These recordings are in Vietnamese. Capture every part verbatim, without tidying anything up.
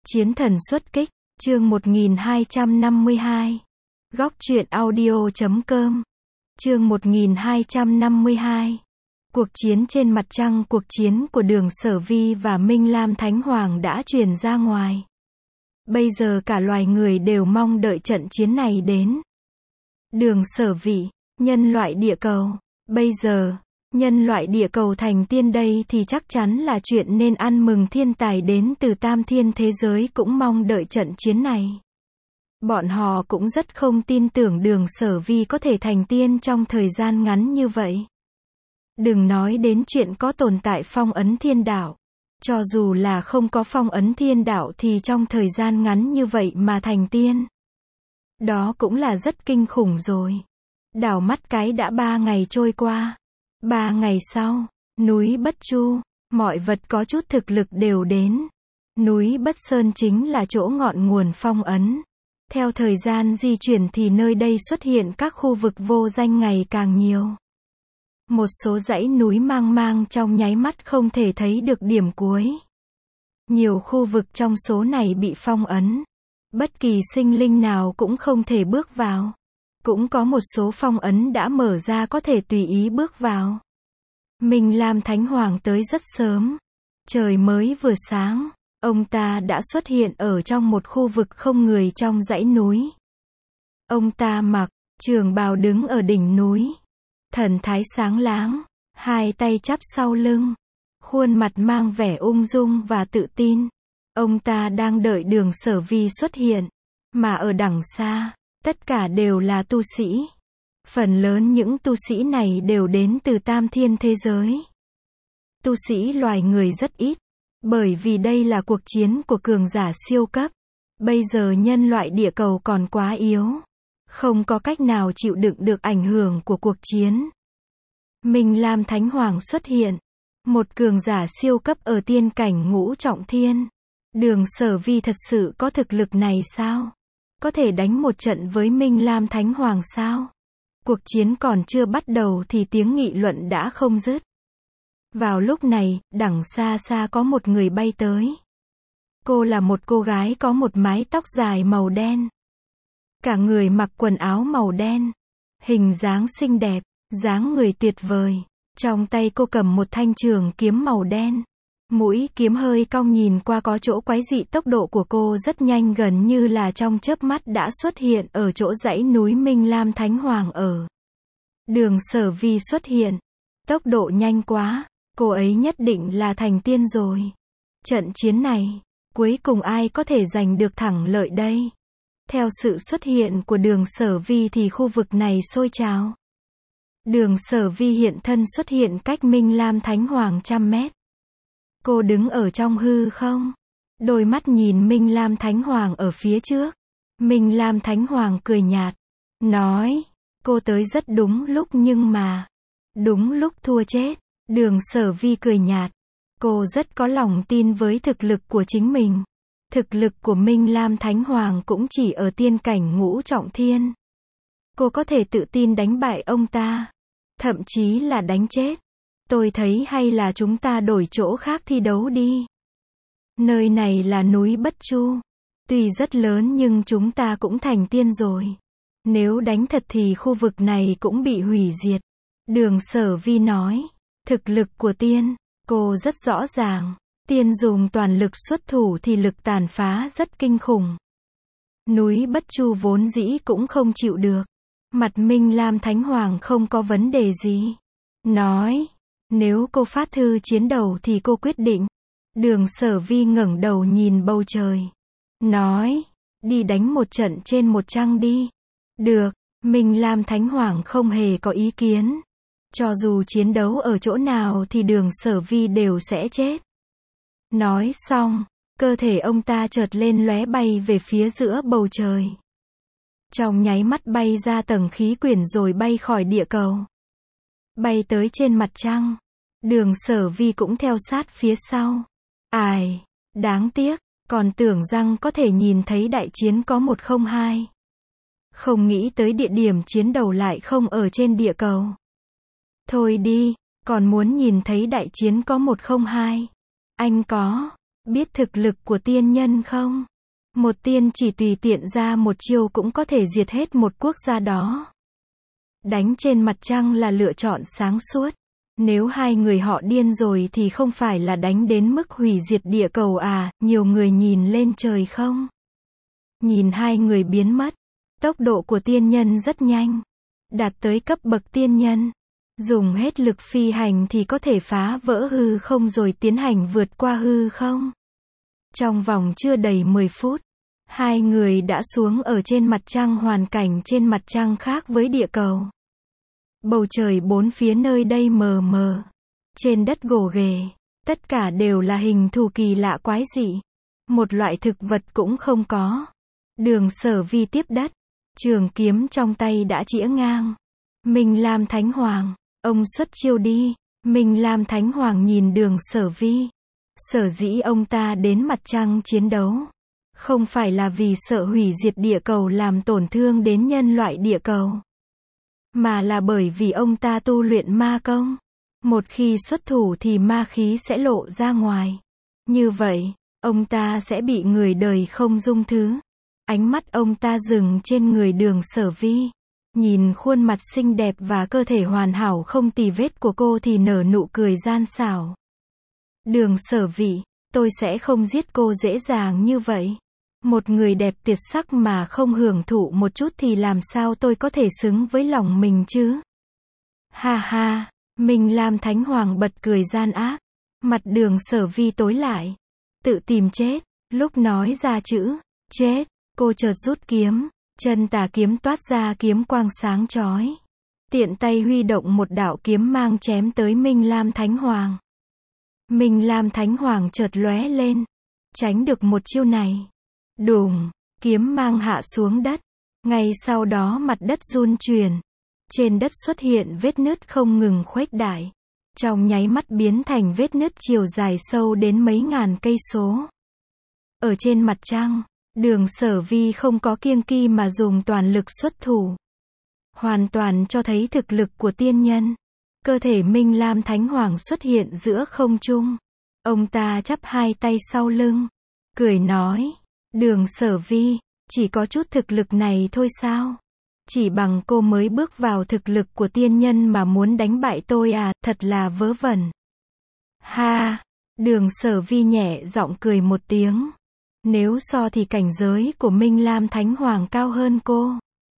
Chiến thần xuất kích, chương một nghìn hai trăm năm mươi hai. Góc truyện audio chấm com. Chương một nghìn hai trăm năm mươi hai. Cuộc chiến trên mặt trăng. Cuộc chiến của Đường Sở Vi và Minh Lam Thánh Hoàng đã truyền ra ngoài. Bây giờ cả loài người đều mong đợi trận chiến này đến. Đường Sở Vi, nhân loại địa cầu. Bây giờ, nhân loại địa cầu thành tiên đây thì chắc chắn là chuyện nên ăn mừng. Thiên tài đến từ tam thiên thế giới cũng mong đợi trận chiến này. Bọn họ cũng rất không tin tưởng Đường Sở Vi có thể thành tiên trong thời gian ngắn như vậy. Đừng nói đến chuyện có tồn tại phong ấn thiên đạo. Cho dù là không có phong ấn thiên đạo thì trong thời gian ngắn như vậy mà thành tiên, đó cũng là rất kinh khủng rồi. Đảo mắt cái đã ba ngày trôi qua. Ba ngày sau, núi Bất Chu, mọi vật có chút thực lực đều đến. Núi Bất Sơn chính là chỗ ngọn nguồn phong ấn. Theo thời gian di chuyển thì nơi đây xuất hiện các khu vực vô danh ngày càng nhiều. Một số dãy núi mang mang trong nháy mắt không thể thấy được điểm cuối. Nhiều khu vực trong số này bị phong ấn. Bất kỳ sinh linh nào cũng không thể bước vào. Cũng có một số phong ấn đã mở ra có thể tùy ý bước vào. Minh Lam Thánh Hoàng tới rất sớm. Trời mới vừa sáng, ông ta đã xuất hiện ở trong một khu vực không người trong dãy núi. Ông ta mặc trường bào đứng ở đỉnh núi. Thần thái sáng láng, hai tay chắp sau lưng. Khuôn mặt mang vẻ ung dung và tự tin. Ông ta đang đợi Đường Sở Vi xuất hiện. Mà ở đằng xa, tất cả đều là tu sĩ. Phần lớn những tu sĩ này đều đến từ tam thiên thế giới. Tu sĩ loài người rất ít. Bởi vì đây là cuộc chiến của cường giả siêu cấp. Bây giờ nhân loại địa cầu còn quá yếu. Không có cách nào chịu đựng được ảnh hưởng của cuộc chiến. Minh Lam Thánh Hoàng xuất hiện. Một cường giả siêu cấp ở tiên cảnh ngũ trọng thiên. Đường Sở Vi thật sự có thực lực này sao? Có thể đánh một trận với Minh Lam Thánh Hoàng sao? Cuộc chiến còn chưa bắt đầu thì tiếng nghị luận đã không dứt. Vào lúc này, đằng xa xa có một người bay tới. Cô là một cô gái có một mái tóc dài màu đen. Cả người mặc quần áo màu đen. Hình dáng xinh đẹp, dáng người tuyệt vời. Trong tay cô cầm một thanh trường kiếm màu đen. Mũi kiếm hơi cong, nhìn qua có chỗ quái dị. Tốc độ của cô rất nhanh, gần như là trong chớp mắt đã xuất hiện ở chỗ dãy núi Minh Lam Thánh Hoàng ở. Đường Sở Vi xuất hiện. Tốc độ nhanh quá, cô ấy nhất định là thành tiên rồi. Trận chiến này, cuối cùng ai có thể giành được thắng lợi đây? Theo sự xuất hiện của Đường Sở Vi thì khu vực này sôi trào. Đường Sở Vi hiện thân xuất hiện cách Minh Lam Thánh Hoàng trăm mét. Cô đứng ở trong hư không. Đôi mắt nhìn Minh Lam Thánh Hoàng ở phía trước. Minh Lam Thánh Hoàng cười nhạt. Nói, cô tới rất đúng lúc nhưng mà, đúng lúc thua chết. Đường Sở Vi cười nhạt. Cô rất có lòng tin với thực lực của chính mình. Thực lực của Minh Lam Thánh Hoàng cũng chỉ ở tiên cảnh ngũ trọng thiên. Cô có thể tự tin đánh bại ông ta. Thậm chí là đánh chết. Tôi thấy hay là chúng ta đổi chỗ khác thi đấu đi. Nơi này là núi Bất Chu. Tuy rất lớn nhưng chúng ta cũng thành tiên rồi. Nếu đánh thật thì khu vực này cũng bị hủy diệt. Đường Sở Vi nói. Thực lực của tiên, cô rất rõ ràng. Tiên dùng toàn lực xuất thủ thì lực tàn phá rất kinh khủng. Núi Bất Chu vốn dĩ cũng không chịu được. Mặt Minh Lam Thánh Hoàng không có vấn đề gì. Nói, nếu cô phát thư chiến đầu thì cô quyết định. Đường Sở Vi ngẩng đầu nhìn bầu trời. Nói, đi đánh một trận trên một trăng đi. Được, Minh Lam Thánh Hoàng không hề có ý kiến. Cho dù chiến đấu ở chỗ nào thì Đường Sở Vi đều sẽ chết. Nói xong, cơ thể ông ta chợt lên lóe bay về phía giữa bầu trời. Trong nháy mắt bay ra tầng khí quyển rồi bay khỏi địa cầu. Bay tới trên mặt trăng. Đường Sở Vi cũng theo sát phía sau. Ai, đáng tiếc, còn tưởng rằng có thể nhìn thấy đại chiến có một không hai. Không nghĩ tới địa điểm chiến đầu lại không ở trên địa cầu. Thôi đi, còn muốn nhìn thấy đại chiến có một không hai. Anh có Biết thực lực của tiên nhân không? Một tiên chỉ tùy tiện ra một chiêu cũng có thể diệt hết một quốc gia đó. Đánh trên mặt trăng là lựa chọn sáng suốt. Nếu hai người họ điên rồi thì không phải là đánh đến mức hủy diệt địa cầu à, nhiều người nhìn lên trời không? Nhìn hai người biến mất. Tốc độ của tiên nhân rất nhanh. Đạt tới cấp bậc tiên nhân. Dùng hết lực phi hành thì có thể phá vỡ hư không rồi tiến hành vượt qua hư không. Trong vòng chưa đầy mười phút, hai người đã xuống ở trên mặt trăng. Hoàn cảnh trên mặt trăng khác với địa cầu. Bầu trời bốn phía nơi đây mờ mờ. Trên đất gồ ghề, tất cả đều là hình thù kỳ lạ quái dị. Một loại thực vật cũng không có. Đường Sở Vi tiếp đất, trường kiếm trong tay đã chĩa ngang. Minh Lam Thánh Hoàng, ông xuất chiêu đi. Minh Lam Thánh Hoàng nhìn Đường Sở Vi. Sở dĩ ông ta đến mặt trăng chiến đấu, không phải là vì sợ hủy diệt địa cầu làm tổn thương đến nhân loại địa cầu, mà là bởi vì ông ta tu luyện ma công. Một khi xuất thủ thì ma khí sẽ lộ ra ngoài. Như vậy, ông ta sẽ bị người đời không dung thứ. Ánh mắt ông ta dừng trên người Đường Sở Vi. Nhìn khuôn mặt xinh đẹp và cơ thể hoàn hảo không tì vết của cô thì nở nụ cười gian xảo. Đường Sở Vi, tôi sẽ không giết cô dễ dàng như vậy. Một người đẹp tuyệt sắc mà không hưởng thụ một chút thì làm sao tôi có thể xứng với lòng mình chứ? Ha ha, Minh Lam Thánh Hoàng bật cười gian ác. Mặt Đường Sở Vi tối lại. Tự tìm chết. Lúc nói ra chữ chết, cô chợt rút kiếm. Chân tà kiếm toát ra kiếm quang sáng chói. Tiện tay huy động một đạo kiếm mang chém tới Minh Lam Thánh Hoàng. Minh Lam Thánh Hoàng chợt lóe lên. Tránh được một chiêu này. Đùng, kiếm mang hạ xuống đất. Ngay sau đó mặt đất run chuyển. Trên đất xuất hiện vết nứt không ngừng khuếch đại. Trong nháy mắt biến thành vết nứt chiều dài sâu đến mấy ngàn cây số. Ở trên mặt trăng, Đường Sở Vi không có kiêng kỵ mà dùng toàn lực xuất thủ. Hoàn toàn cho thấy thực lực của tiên nhân. Cơ thể Minh Lam Thánh Hoàng xuất hiện giữa không trung. Ông ta chắp hai tay sau lưng. Cười nói. Đường Sở Vi, chỉ có chút thực lực này thôi sao? Chỉ bằng cô mới bước vào thực lực của tiên nhân mà muốn đánh bại tôi à, thật là vớ vẩn. Ha! Đường Sở Vi nhẹ giọng cười một tiếng. Nếu so thì cảnh giới của Minh Lam Thánh Hoàng cao hơn cô.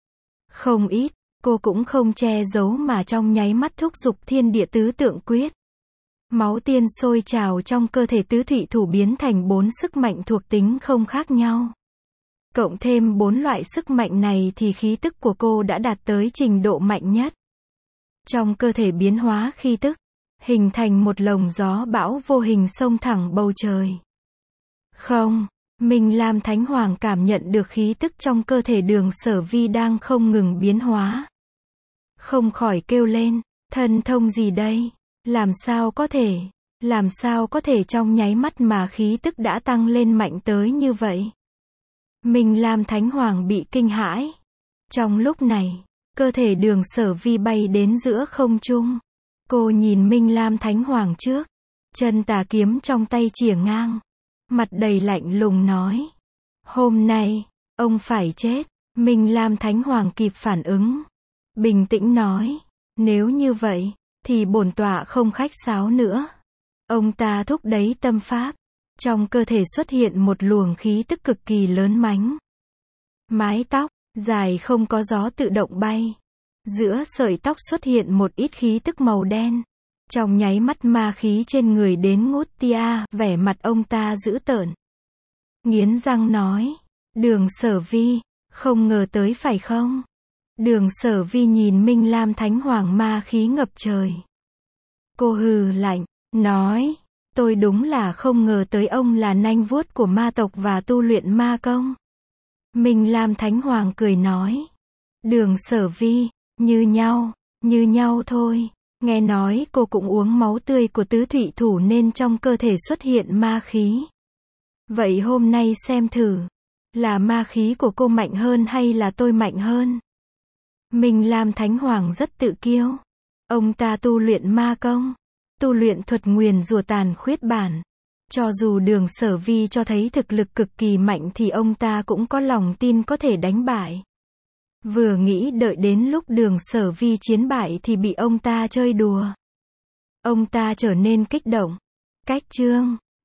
Không ít, cô cũng không che giấu mà trong nháy mắt thúc giục thiên địa tứ tượng quyết. Máu tiên sôi trào trong cơ thể tứ thủy thủ biến thành bốn sức mạnh thuộc tính không khác nhau. Cộng thêm bốn loại sức mạnh này thì khí tức của cô đã đạt tới trình độ mạnh nhất. Trong cơ thể biến hóa khí tức, hình thành một lồng gió bão vô hình xông thẳng bầu trời. Không, Minh Lam Thánh Hoàng cảm nhận được khí tức trong cơ thể Đường Sở Vi đang không ngừng biến hóa. Không khỏi kêu lên, thần thông gì đây? Làm sao có thể? Làm sao có thể trong nháy mắt mà khí tức đã tăng lên mạnh tới như vậy? Minh Lam Thánh Hoàng bị kinh hãi. Trong lúc này, cơ thể Đường Sở Vi bay đến giữa không trung. Cô nhìn Minh Lam Thánh Hoàng trước. Chân tà kiếm trong tay chìa ngang. Mặt đầy lạnh lùng nói. Hôm nay, ông phải chết. Minh Lam Thánh Hoàng kịp phản ứng. Bình tĩnh nói. Nếu như vậy, thì bổn tọa không khách sáo nữa. Ông ta thúc đẩy tâm pháp. Trong cơ thể xuất hiện một luồng khí tức cực kỳ lớn mãnh. Mái tóc, dài không có gió tự động bay. Giữa sợi tóc xuất hiện một ít khí tức màu đen. Trong nháy mắt ma khí trên người đến ngút tia, vẻ mặt ông ta dữ tợn. Nghiến răng nói, Đường Sở Vi, không ngờ tới phải không? Đường Sở Vi nhìn Minh Lam Thánh Hoàng ma khí ngập trời. Cô hừ lạnh, nói, tôi đúng là không ngờ tới ông là nanh vuốt của ma tộc và tu luyện ma công. Minh Lam Thánh Hoàng cười nói, Đường Sở Vi, như nhau, như nhau thôi. Nghe nói cô cũng uống máu tươi của tứ thủy thủ nên trong cơ thể xuất hiện ma khí. Vậy hôm nay xem thử, là ma khí của cô mạnh hơn hay là tôi mạnh hơn? Minh Lam Thánh Hoàng rất tự kiêu. Ông ta tu luyện ma công, tu luyện thuật nguyền rủa tàn khuyết bản. Cho dù đường Sở Vi cho thấy thực lực cực kỳ mạnh thì ông ta cũng có lòng tin có thể đánh bại. Vừa nghĩ đợi đến lúc đường Sở Vi chiến bại thì bị ông ta chơi đùa. Ông ta trở nên kích động. Cách chương